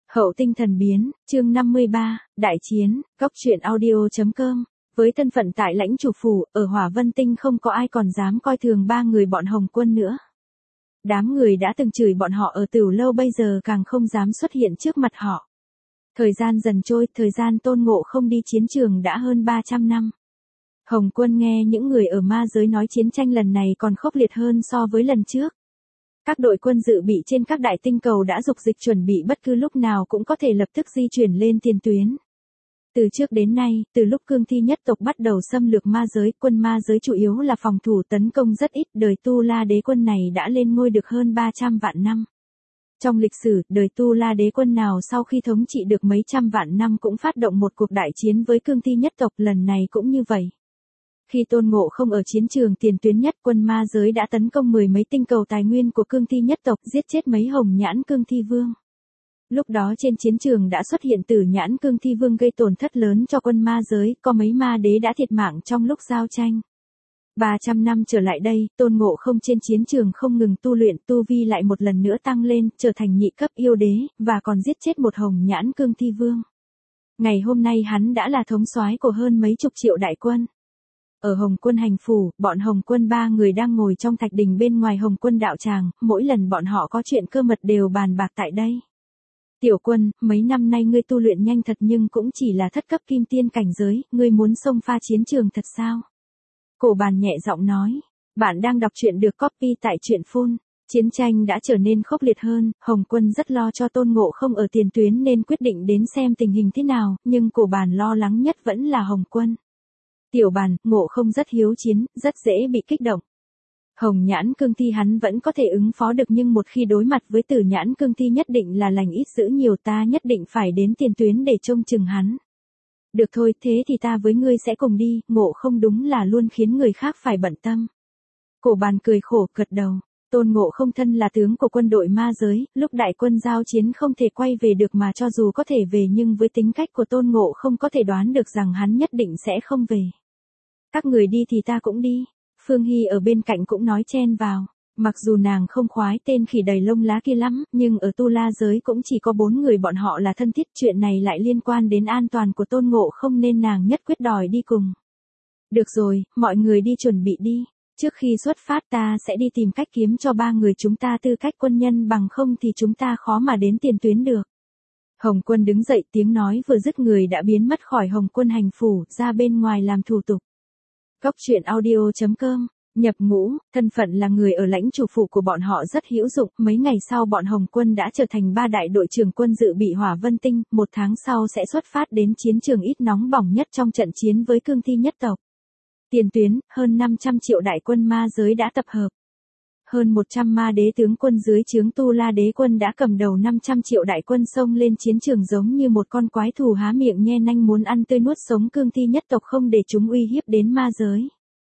Hậu tinh thần biến, chương 53, Đại chiến, góc truyện audio.com. Với thân phận tại lãnh chủ phủ, ở Hỏa Vân Tinh không có ai còn dám coi thường ba người bọn Hồng Quân nữa. Đám người đã từng chửi bọn họ ở Tửu Lâu bây giờ càng không dám xuất hiện trước mặt họ. Thời gian dần trôi, thời gian Tôn Ngộ không đi chiến trường đã hơn 300 năm. Hồng Quân nghe những người ở ma giới nói chiến tranh lần này còn khốc liệt hơn so với lần trước. Các đội quân dự bị trên các đại tinh cầu đã dục dịch chuẩn bị bất cứ lúc nào cũng có thể lập tức di chuyển lên tiền tuyến. Từ trước đến nay, từ lúc cương thi nhất tộc bắt đầu xâm lược ma giới, quân ma giới chủ yếu là phòng thủ tấn công rất ít, đời Tu La đế quân này đã lên ngôi được hơn 300 vạn năm. Trong lịch sử, đời Tu La đế quân nào sau khi thống trị được mấy trăm vạn năm cũng phát động một cuộc đại chiến với cương thi nhất tộc, lần này cũng như vậy. Khi Tôn Ngộ không ở chiến trường tiền tuyến nhất, quân ma giới đã tấn công mười mấy tinh cầu tài nguyên của cương thi nhất tộc, giết chết mấy hồng nhãn cương thi vương. Lúc đó trên chiến trường đã xuất hiện Tử Nhãn cương thi vương gây tổn thất lớn cho quân ma giới, có mấy ma đế đã thiệt mạng trong lúc giao tranh. 300 năm trở lại đây, Tôn Ngộ không trên chiến trường không ngừng tu luyện, tu vi lại một lần nữa tăng lên, trở thành nhị cấp yêu đế, và còn giết chết một hồng nhãn cương thi vương. Ngày hôm nay hắn đã là thống soái của hơn mấy chục triệu đại quân. Ở Hồng Quân hành phủ, bọn Hồng Quân ba người đang ngồi trong thạch đình bên ngoài Hồng Quân đạo tràng, mỗi lần bọn họ có chuyện cơ mật đều bàn bạc tại đây. Tiểu Quân, mấy năm nay ngươi tu luyện nhanh thật nhưng cũng chỉ là thất cấp kim tiên cảnh giới, ngươi muốn xông pha chiến trường thật sao? Cổ Bàn nhẹ giọng nói, bạn đang đọc truyện được copy tại truyện phun. Chiến tranh đã trở nên khốc liệt hơn, Hồng Quân rất lo cho Tôn Ngộ không ở tiền tuyến nên quyết định đến xem tình hình thế nào, nhưng Cổ Bàn lo lắng nhất vẫn là Hồng Quân. Tiểu Bàn, Ngộ không rất hiếu chiến, rất dễ bị kích động. Hồng nhãn cương thi hắn vẫn có thể ứng phó được nhưng một khi đối mặt với Tử Nhãn cương thi nhất định là lành ít dữ nhiều, ta nhất định phải đến tiền tuyến để trông chừng hắn. Được thôi, thế thì ta với ngươi sẽ cùng đi, Ngộ không đúng là luôn khiến người khác phải bận tâm. Cổ Bàn cười khổ, gật đầu. Tôn Ngộ không thân là tướng của quân đội ma giới, lúc đại quân giao chiến không thể quay về được mà cho dù có thể về nhưng với tính cách của Tôn Ngộ không có thể đoán được rằng hắn nhất định sẽ không về. Các người đi thì ta cũng đi. Phương Hy ở bên cạnh cũng nói chen vào. Mặc dù nàng không khoái tên khỉ đầy lông lá kia lắm, nhưng ở Tu La giới cũng chỉ có 4 người bọn họ là thân thiết, chuyện này lại liên quan đến an toàn của Tôn Ngộ không nên nàng nhất quyết đòi đi cùng. Được rồi, mọi người đi chuẩn bị đi. Trước khi xuất phát ta sẽ đi tìm cách kiếm cho ba người chúng ta tư cách quân nhân, bằng không thì chúng ta khó mà đến tiền tuyến được. Hồng Quân đứng dậy, tiếng nói vừa dứt người đã biến mất khỏi Hồng Quân hành phủ, ra bên ngoài làm thủ tục. Góc truyện audio.com, nhập ngũ, thân phận là người ở lãnh chủ phủ của bọn họ rất hữu dụng, mấy ngày sau bọn Hồng Quân đã trở thành 3 đại đội trưởng quân dự bị Hỏa Vân Tinh, 1 tháng sau sẽ xuất phát đến chiến trường ít nóng bỏng nhất trong trận chiến với cương thi nhất tộc. Tiền tuyến, hơn 500 triệu đại quân ma giới đã tập hợp. Hơn 100 ma đế tướng quân dưới trướng Tu La đế quân đã cầm đầu 500 triệu đại quân xông lên chiến trường giống như một con quái thú há miệng nhe nanh muốn ăn tươi nuốt sống cương thi nhất tộc không để chúng uy hiếp đến ma giới.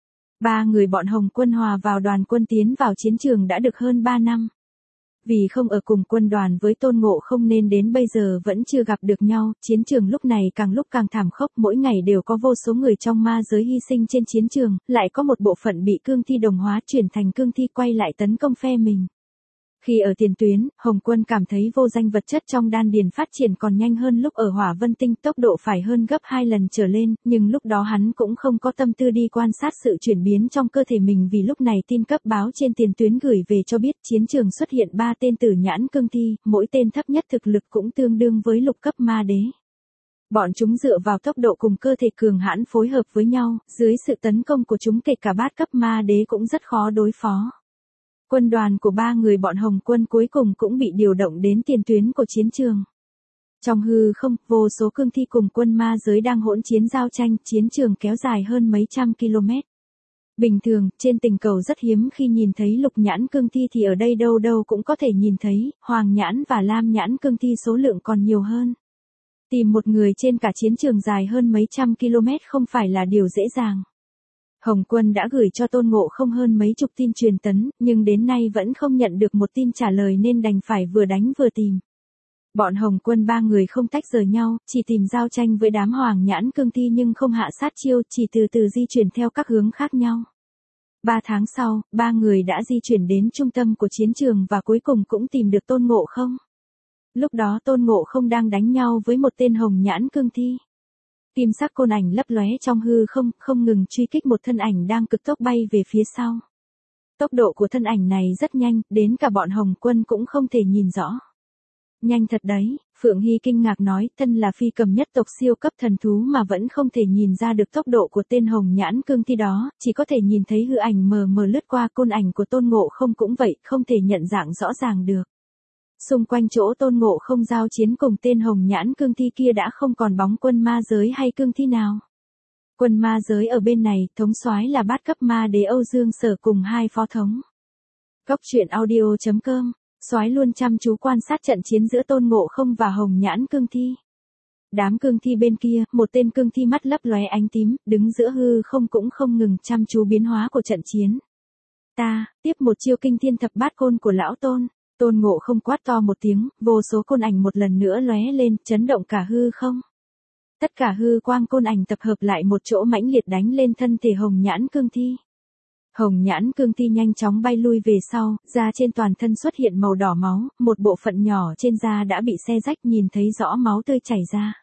3 người bọn Hồng Quân hòa vào đoàn quân tiến vào chiến trường đã được hơn 3 năm. Vì không ở cùng quân đoàn với Tôn Ngộ không nên đến bây giờ vẫn chưa gặp được nhau, chiến trường lúc này càng lúc càng thảm khốc, mỗi ngày đều có vô số người trong ma giới hy sinh trên chiến trường, lại có một bộ phận bị cương thi đồng hóa chuyển thành cương thi quay lại tấn công phe mình. Khi ở tiền tuyến, Hồng Quân cảm thấy vô danh vật chất trong đan điền phát triển còn nhanh hơn lúc ở Hỏa Vân Tinh, tốc độ phải hơn gấp 2 lần trở lên, nhưng lúc đó hắn cũng không có tâm tư đi quan sát sự chuyển biến trong cơ thể mình vì lúc này tin cấp báo trên tiền tuyến gửi về cho biết chiến trường xuất hiện 3 tên Tử Nhãn cương thi, mỗi tên thấp nhất thực lực cũng tương đương với lục cấp ma đế. Bọn chúng dựa vào tốc độ cùng cơ thể cường hãn phối hợp với nhau, dưới sự tấn công của chúng kể cả bát cấp ma đế cũng rất khó đối phó. Quân đoàn của 3 người bọn Hồng Quân cuối cùng cũng bị điều động đến tiền tuyến của chiến trường. Trong hư không, vô số cương thi cùng quân ma giới đang hỗn chiến giao tranh, chiến trường kéo dài hơn mấy trăm km. Bình thường, trên tình cầu rất hiếm khi nhìn thấy lục nhãn cương thi thì ở đây đâu đâu cũng có thể nhìn thấy, hoàng nhãn và lam nhãn cương thi số lượng còn nhiều hơn. Tìm một người trên cả chiến trường dài hơn mấy trăm km không phải là điều dễ dàng. Hồng Quân đã gửi cho Tôn Ngộ không hơn mấy chục tin truyền tấn, nhưng đến nay vẫn không nhận được một tin trả lời nên đành phải vừa đánh vừa tìm. Bọn Hồng Quân 3 người không tách rời nhau, chỉ tìm giao tranh với đám hoàng nhãn cương thi nhưng không hạ sát chiêu, chỉ từ từ di chuyển theo các hướng khác nhau. 3 tháng sau, 3 người đã di chuyển đến trung tâm của chiến trường và cuối cùng cũng tìm được Tôn Ngộ không. Lúc đó Tôn Ngộ Không đang đánh nhau với một tên hồng nhãn cương thi. Kim sắc côn ảnh lấp lóe trong hư không, không ngừng truy kích một thân ảnh đang cực tốc bay về phía sau. Tốc độ của thân ảnh này rất nhanh, đến cả bọn Hồng Quân cũng không thể nhìn rõ. Nhanh thật đấy, Phượng Hy kinh ngạc nói, thân là phi cầm nhất tộc siêu cấp thần thú mà vẫn không thể nhìn ra được tốc độ của tên hồng nhãn cương thi đó, chỉ có thể nhìn thấy hư ảnh mờ mờ lướt qua. Côn ảnh của Tôn Ngộ Không cũng vậy, không thể nhận dạng rõ ràng được. Xung quanh chỗ Tôn Ngộ Không giao chiến cùng tên hồng nhãn cương thi kia đã không còn bóng quân ma giới hay cương thi nào. Quân ma giới ở bên này, thống soái là bát cấp ma đế Âu Dương Sở cùng hai phó thống. Góc truyện audio.com, soái luôn chăm chú quan sát trận chiến giữa Tôn Ngộ Không và hồng nhãn cương thi. Đám cương thi bên kia, một tên cương thi mắt lấp lóe ánh tím, đứng giữa hư không cũng không ngừng chăm chú biến hóa của trận chiến. Tiếp một chiêu kinh thiên thập bát côn của lão Tôn. Tôn Ngộ Không quát to một tiếng, vô số côn ảnh một lần nữa lóe lên, chấn động cả hư không. Tất cả hư quang côn ảnh tập hợp lại một chỗ mãnh liệt đánh lên thân thể hồng nhãn cương thi. Hồng nhãn cương thi nhanh chóng bay lui về sau, da trên toàn thân xuất hiện màu đỏ máu, một bộ phận nhỏ trên da đã bị xé rách, nhìn thấy rõ máu tươi chảy ra.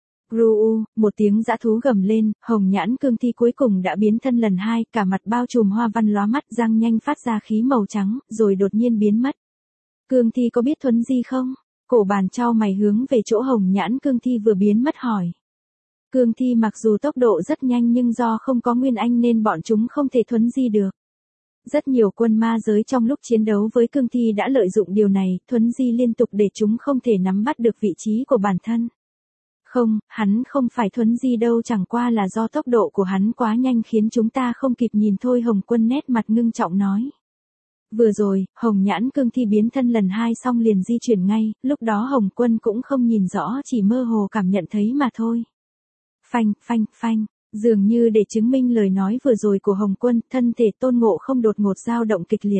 Gru, một tiếng dã thú gầm lên, hồng nhãn cương thi cuối cùng đã biến thân lần hai, cả mặt bao trùm hoa văn lóa mắt, răng nhanh phát ra khí màu trắng, rồi đột nhiên biến mất. Cương thi có biết thuấn di không? Cổ bàn chau mày hướng về chỗ hồng nhãn cương thi vừa biến mất hỏi. Cương thi mặc dù tốc độ rất nhanh nhưng do không có nguyên anh nên bọn chúng không thể thuấn di được. Rất nhiều quân ma giới trong lúc chiến đấu với cương thi đã lợi dụng điều này, thuấn di liên tục để chúng không thể nắm bắt được vị trí của bản thân. Không, hắn không phải thuấn di đâu, chẳng qua là do tốc độ của hắn quá nhanh khiến chúng ta không kịp nhìn thôi. Hồng Quân nét mặt ngưng trọng nói. Vừa rồi, hồng nhãn cương thi biến thân lần hai xong liền di chuyển ngay, lúc đó Hồng Quân cũng không nhìn rõ, chỉ mơ hồ cảm nhận thấy mà thôi. Phanh, phanh, phanh, dường như để chứng minh lời nói vừa rồi của Hồng Quân, thân thể Tôn Ngộ Không đột ngột dao động kịch liệt.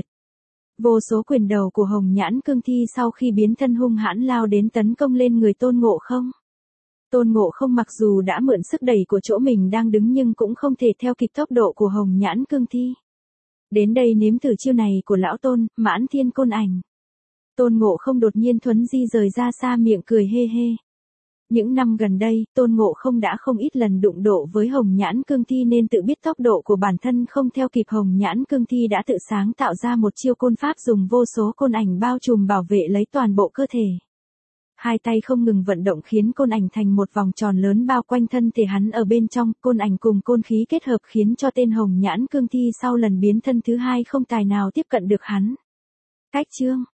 Vô số quyền đầu của hồng nhãn cương thi sau khi biến thân hung hãn lao đến tấn công lên người Tôn Ngộ Không. Tôn Ngộ Không mặc dù đã mượn sức đẩy của chỗ mình đang đứng nhưng cũng không thể theo kịp tốc độ của hồng nhãn cương thi. Đến đây nếm thử chiêu này của lão Tôn, Mãn Thiên Côn Ảnh. Tôn Ngộ Không đột nhiên thuấn di rời ra xa, miệng cười hê hê. Những năm gần đây, Tôn Ngộ Không đã không ít lần đụng độ với hồng nhãn cương thi nên tự biết tốc độ của bản thân không theo kịp. Hồng nhãn cương thi đã tự sáng tạo ra một chiêu côn pháp dùng vô số côn ảnh bao trùm bảo vệ lấy toàn bộ cơ thể. Hai tay không ngừng vận động khiến côn ảnh thành một vòng tròn lớn bao quanh thân thể hắn ở bên trong. Côn ảnh cùng côn khí kết hợp khiến cho tên hồng nhãn cương thi sau lần biến thân thứ hai không tài nào tiếp cận được hắn. Cách chương